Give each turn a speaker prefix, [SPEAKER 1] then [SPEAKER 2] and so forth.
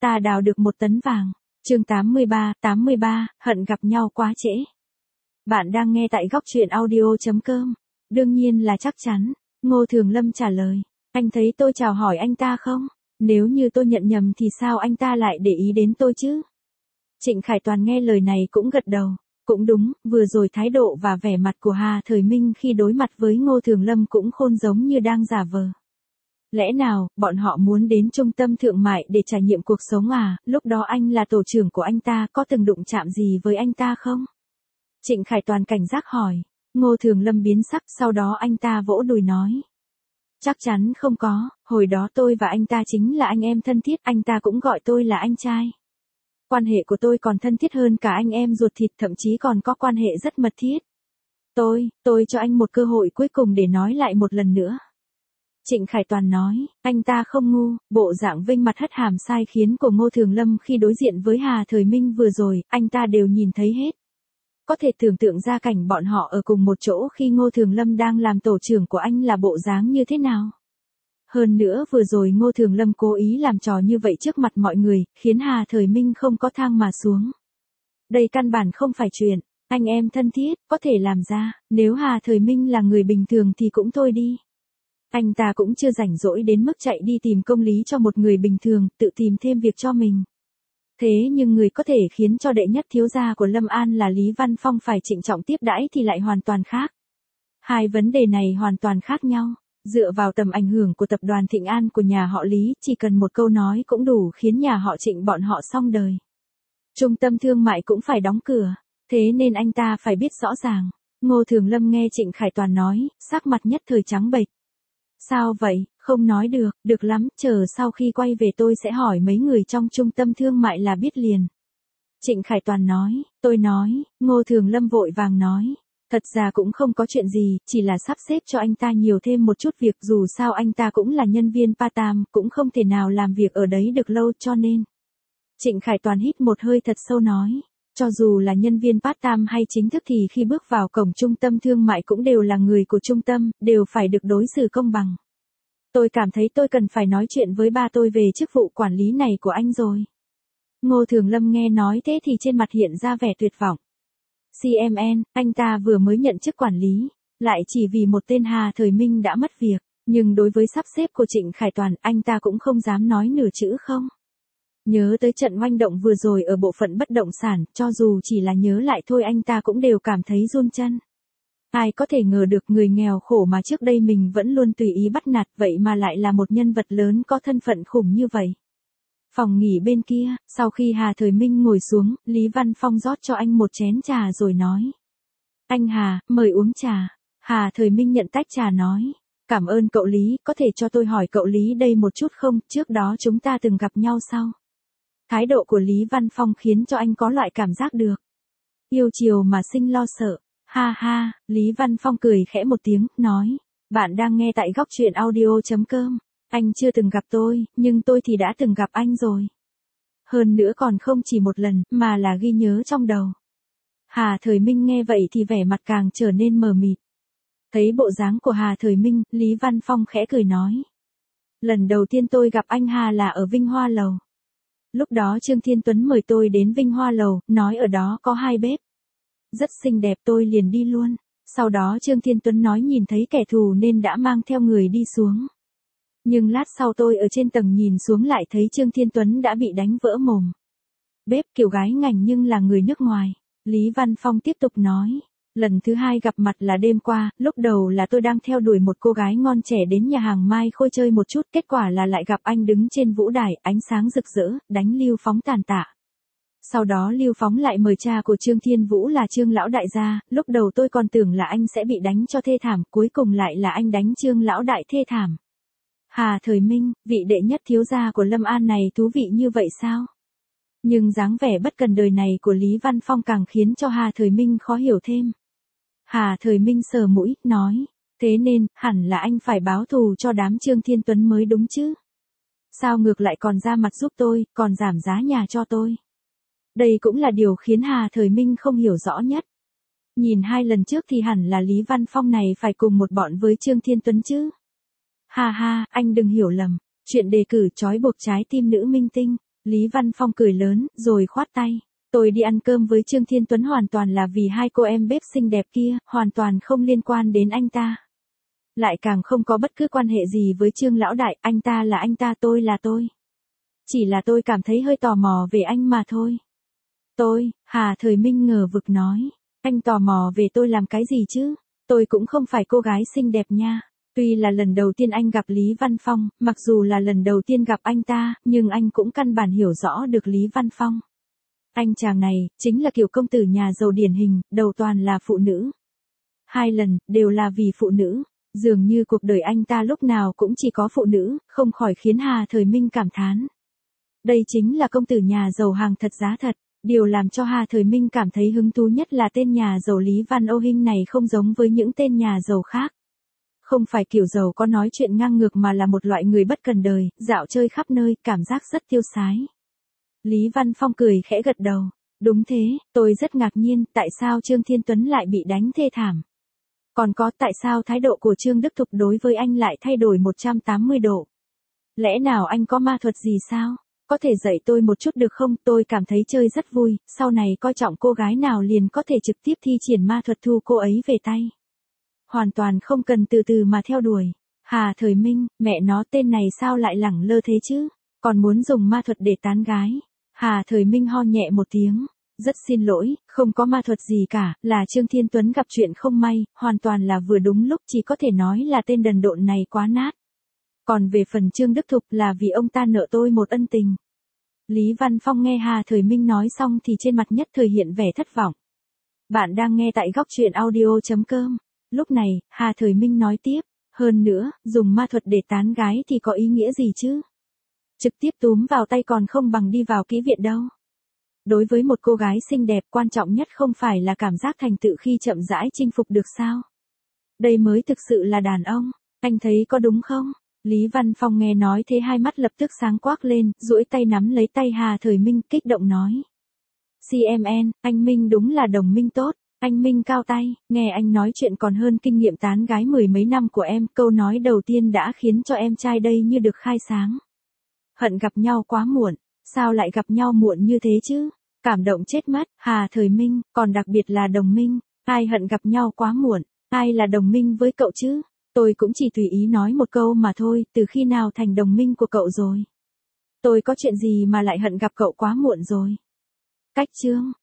[SPEAKER 1] ta đào được 1 tấn vàng. Chương 83, hận gặp nhau quá trễ. Bạn đang nghe tại góc truyện audio.com. Đương nhiên là chắc chắn. Ngô Thường Lâm trả lời. Anh thấy tôi chào hỏi anh ta không? Nếu như tôi nhận nhầm thì sao anh ta lại để ý đến tôi chứ? Trịnh Khải Toàn nghe lời này cũng gật đầu. Cũng đúng, vừa rồi thái độ và vẻ mặt của Hà Thời Minh khi đối mặt với Ngô Thường Lâm cũng khôn giống như đang giả vờ. Lẽ nào, bọn họ muốn đến trung tâm thương mại để trải nghiệm cuộc sống à? Lúc đó anh là tổ trưởng của anh ta, có từng đụng chạm gì với anh ta không? Trịnh Khải Toàn cảnh giác hỏi. Ngô Thường Lâm biến sắc, sau đó anh ta vỗ đùi nói. Chắc chắn không có, hồi đó tôi và anh ta chính là anh em thân thiết, anh ta cũng gọi tôi là anh trai. Quan hệ của tôi còn thân thiết hơn cả anh em ruột thịt, thậm chí còn có quan hệ rất mật thiết. Tôi cho anh một cơ hội cuối cùng để nói lại một lần nữa. Trịnh Khải Toàn nói, anh ta không ngu, bộ dạng vênh mặt hất hàm sai khiến của Ngô Thường Lâm khi đối diện với Hà Thời Minh vừa rồi, anh ta đều nhìn thấy hết. Có thể tưởng tượng ra cảnh bọn họ ở cùng một chỗ khi Ngô Thường Lâm đang làm tổ trưởng của anh là bộ dáng như thế nào. Hơn nữa vừa rồi Ngô Thường Lâm cố ý làm trò như vậy trước mặt mọi người, khiến Hà Thời Minh không có thang mà xuống. Đây căn bản không phải chuyện, anh em thân thiết, có thể làm ra, nếu Hà Thời Minh là người bình thường thì cũng thôi đi. Anh ta cũng chưa rảnh rỗi đến mức chạy đi tìm công lý cho một người bình thường, tự tìm thêm việc cho mình. Thế nhưng người có thể khiến cho đệ nhất thiếu gia của Lâm An là Lý Văn Phong phải trịnh trọng tiếp đãi thì lại hoàn toàn khác. Hai vấn đề này hoàn toàn khác nhau. Dựa vào tầm ảnh hưởng của tập đoàn Thịnh An của nhà họ Lý, chỉ cần một câu nói cũng đủ khiến nhà họ Trịnh bọn họ xong đời. Trung tâm thương mại cũng phải đóng cửa, thế nên anh ta phải biết rõ ràng. Ngô Thường Lâm nghe Trịnh Khải Toàn nói, sắc mặt nhất thời trắng bệch. Sao vậy, không nói được lắm, chờ sau khi quay về tôi sẽ hỏi mấy người trong trung tâm thương mại là biết liền. Trịnh Khải Toàn nói, tôi nói, Ngô Thường Lâm vội vàng nói. Thật ra cũng không có chuyện gì, chỉ là sắp xếp cho anh ta nhiều thêm một chút việc, dù sao anh ta cũng là nhân viên part-time, cũng không thể nào làm việc ở đấy được lâu cho nên. Trịnh Khải Toàn hít một hơi thật sâu nói, cho dù là nhân viên part-time hay chính thức thì khi bước vào cổng trung tâm thương mại cũng đều là người của trung tâm, đều phải được đối xử công bằng. Tôi cảm thấy tôi cần phải nói chuyện với ba tôi về chức vụ quản lý này của anh rồi. Ngô Thường Lâm nghe nói thế thì trên mặt hiện ra vẻ tuyệt vọng. CMN, anh ta vừa mới nhận chức quản lý, lại chỉ vì một tên Hà Thời Minh đã mất việc, nhưng đối với sắp xếp của Trịnh Khải Toàn, anh ta cũng không dám nói nửa chữ không. Nhớ tới trận oanh động vừa rồi ở bộ phận bất động sản, cho dù chỉ là nhớ lại thôi anh ta cũng đều cảm thấy run chân. Ai có thể ngờ được người nghèo khổ mà trước đây mình vẫn luôn tùy ý bắt nạt, vậy mà lại là một nhân vật lớn có thân phận khủng như vậy. Phòng nghỉ bên kia, sau khi Hà Thời Minh ngồi xuống, Lý Văn Phong rót cho anh một chén trà rồi nói. Anh Hà, mời uống trà. Hà Thời Minh nhận tách trà nói. Cảm ơn cậu Lý, có thể cho tôi hỏi cậu Lý đây một chút không, trước đó chúng ta từng gặp nhau sao? Thái độ của Lý Văn Phong khiến cho anh có loại cảm giác được. Yêu chiều mà sinh lo sợ. Ha ha, Lý Văn Phong cười khẽ một tiếng, nói. Bạn đang nghe tại góc truyện audio.com. Anh chưa từng gặp tôi, nhưng tôi thì đã từng gặp anh rồi. Hơn nữa còn không chỉ một lần, mà là ghi nhớ trong đầu. Hà Thời Minh nghe vậy thì vẻ mặt càng trở nên mờ mịt. Thấy bộ dáng của Hà Thời Minh, Lý Văn Phong khẽ cười nói. Lần đầu tiên tôi gặp anh Hà là ở Vinh Hoa Lầu. Lúc đó Trương Thiên Tuấn mời tôi đến Vinh Hoa Lầu, nói ở đó có 2 bếp. Rất xinh đẹp, tôi liền đi luôn. Sau đó Trương Thiên Tuấn nói nhìn thấy kẻ thù nên đã mang theo người đi xuống. Nhưng lát sau tôi ở trên tầng nhìn xuống lại thấy Trương Thiên Tuấn đã bị đánh vỡ mồm. Bếp kiểu gái ngành nhưng là người nước ngoài. Lý Văn Phong tiếp tục nói. Lần thứ 2 gặp mặt là đêm qua, lúc đầu là tôi đang theo đuổi một cô gái ngon trẻ đến nhà hàng Mai Khôi chơi một chút, kết quả là lại gặp anh đứng trên vũ đài, ánh sáng rực rỡ, đánh Lưu Phóng tàn tạ. Sau đó Lưu Phóng lại mời cha của Trương Thiên Vũ là Trương Lão Đại ra, lúc đầu tôi còn tưởng là anh sẽ bị đánh cho thê thảm, cuối cùng lại là anh đánh Trương Lão Đại thê thảm. Hà Thời Minh, vị đệ nhất thiếu gia của Lâm An này thú vị như vậy sao? Nhưng dáng vẻ bất cần đời này của Lý Văn Phong càng khiến cho Hà Thời Minh khó hiểu thêm. Hà Thời Minh sờ mũi, nói, thế nên, hẳn là anh phải báo thù cho đám Trương Thiên Tuấn mới đúng chứ? Sao ngược lại còn ra mặt giúp tôi, còn giảm giá nhà cho tôi? Đây cũng là điều khiến Hà Thời Minh không hiểu rõ nhất. Nhìn 2 lần trước thì hẳn là Lý Văn Phong này phải cùng một bọn với Trương Thiên Tuấn chứ? Ha ha, anh đừng hiểu lầm, chuyện đề cử trói buộc trái tim nữ minh tinh, Lý Văn Phong cười lớn, rồi khoát tay. Tôi đi ăn cơm với Trương Thiên Tuấn hoàn toàn là vì hai cô em bếp xinh đẹp kia, hoàn toàn không liên quan đến anh ta. Lại càng không có bất cứ quan hệ gì với Trương lão đại, anh ta là anh ta, tôi là tôi. Chỉ là tôi cảm thấy hơi tò mò về anh mà thôi. Tôi, Hà Thời Minh ngờ vực nói. Anh tò mò về tôi làm cái gì chứ? Tôi cũng không phải cô gái xinh đẹp nha. Tuy là lần đầu tiên anh gặp Lý Văn Phong, mặc dù là lần đầu tiên gặp anh ta, nhưng anh cũng căn bản hiểu rõ được Lý Văn Phong. Anh chàng này, chính là kiểu công tử nhà giàu điển hình, đầu toàn là phụ nữ. Hai lần, đều là vì phụ nữ. Dường như cuộc đời anh ta lúc nào cũng chỉ có phụ nữ, không khỏi khiến Hà Thời Minh cảm thán. Đây chính là công tử nhà giàu hàng thật giá thật. Điều làm cho Hà Thời Minh cảm thấy hứng thú nhất là tên nhà giàu Lý Văn Ô Hinh này không giống với những tên nhà giàu khác. Không phải kiểu giàu có nói chuyện ngang ngược mà là một loại người bất cần đời, dạo chơi khắp nơi, cảm giác rất tiêu sái. Lý Văn Phong cười khẽ gật đầu. Đúng thế, tôi rất ngạc nhiên, tại sao Trương Thiên Tuấn lại bị đánh thê thảm. Còn có tại sao thái độ của Trương Đức Thục đối với anh lại thay đổi 180 độ. Lẽ nào anh có ma thuật gì sao? Có thể dạy tôi một chút được không? Tôi cảm thấy chơi rất vui, sau này coi trọng cô gái nào liền có thể trực tiếp thi triển ma thuật thu cô ấy về tay. Hoàn toàn không cần từ từ mà theo đuổi. Hà Thời Minh, mẹ nó tên này sao lại lẳng lơ thế chứ? Còn muốn dùng ma thuật để tán gái. Hà Thời Minh ho nhẹ một tiếng. Rất xin lỗi, không có ma thuật gì cả, là Trương Thiên Tuấn gặp chuyện không may, hoàn toàn là vừa đúng lúc, chỉ có thể nói là tên đần độn này quá nát. Còn về phần Trương Đức Thục là vì ông ta nợ tôi một ân tình. Lý Văn Phong nghe Hà Thời Minh nói xong thì trên mặt nhất thời hiện vẻ thất vọng. Bạn đang nghe tại góc truyện audio.com. Lúc này, Hà Thời Minh nói tiếp, hơn nữa, dùng ma thuật để tán gái thì có ý nghĩa gì chứ? Trực tiếp túm vào tay còn không bằng đi vào kỹ viện đâu. Đối với một cô gái xinh đẹp, quan trọng nhất không phải là cảm giác thành tựu khi chậm rãi chinh phục được sao? Đây mới thực sự là đàn ông, anh thấy có đúng không? Lý Văn Phong nghe nói thế hai mắt lập tức sáng quắc lên, duỗi tay nắm lấy tay Hà Thời Minh, kích động nói. CMN, anh Minh đúng là đồng minh tốt, anh Minh cao tay, nghe anh nói chuyện còn hơn kinh nghiệm tán gái mười mấy năm của em, câu nói đầu tiên đã khiến cho em trai đây như được khai sáng. Hận gặp nhau quá muộn, sao lại gặp nhau muộn như thế chứ? Cảm động chết mất, Hà Thời Minh, còn đặc biệt là đồng minh, ai hận gặp nhau quá muộn, ai là đồng minh với cậu chứ? Tôi cũng chỉ tùy ý nói một câu mà thôi, từ khi nào thành đồng minh của cậu rồi? Tôi có chuyện gì mà lại hận gặp cậu quá muộn rồi? Cách chương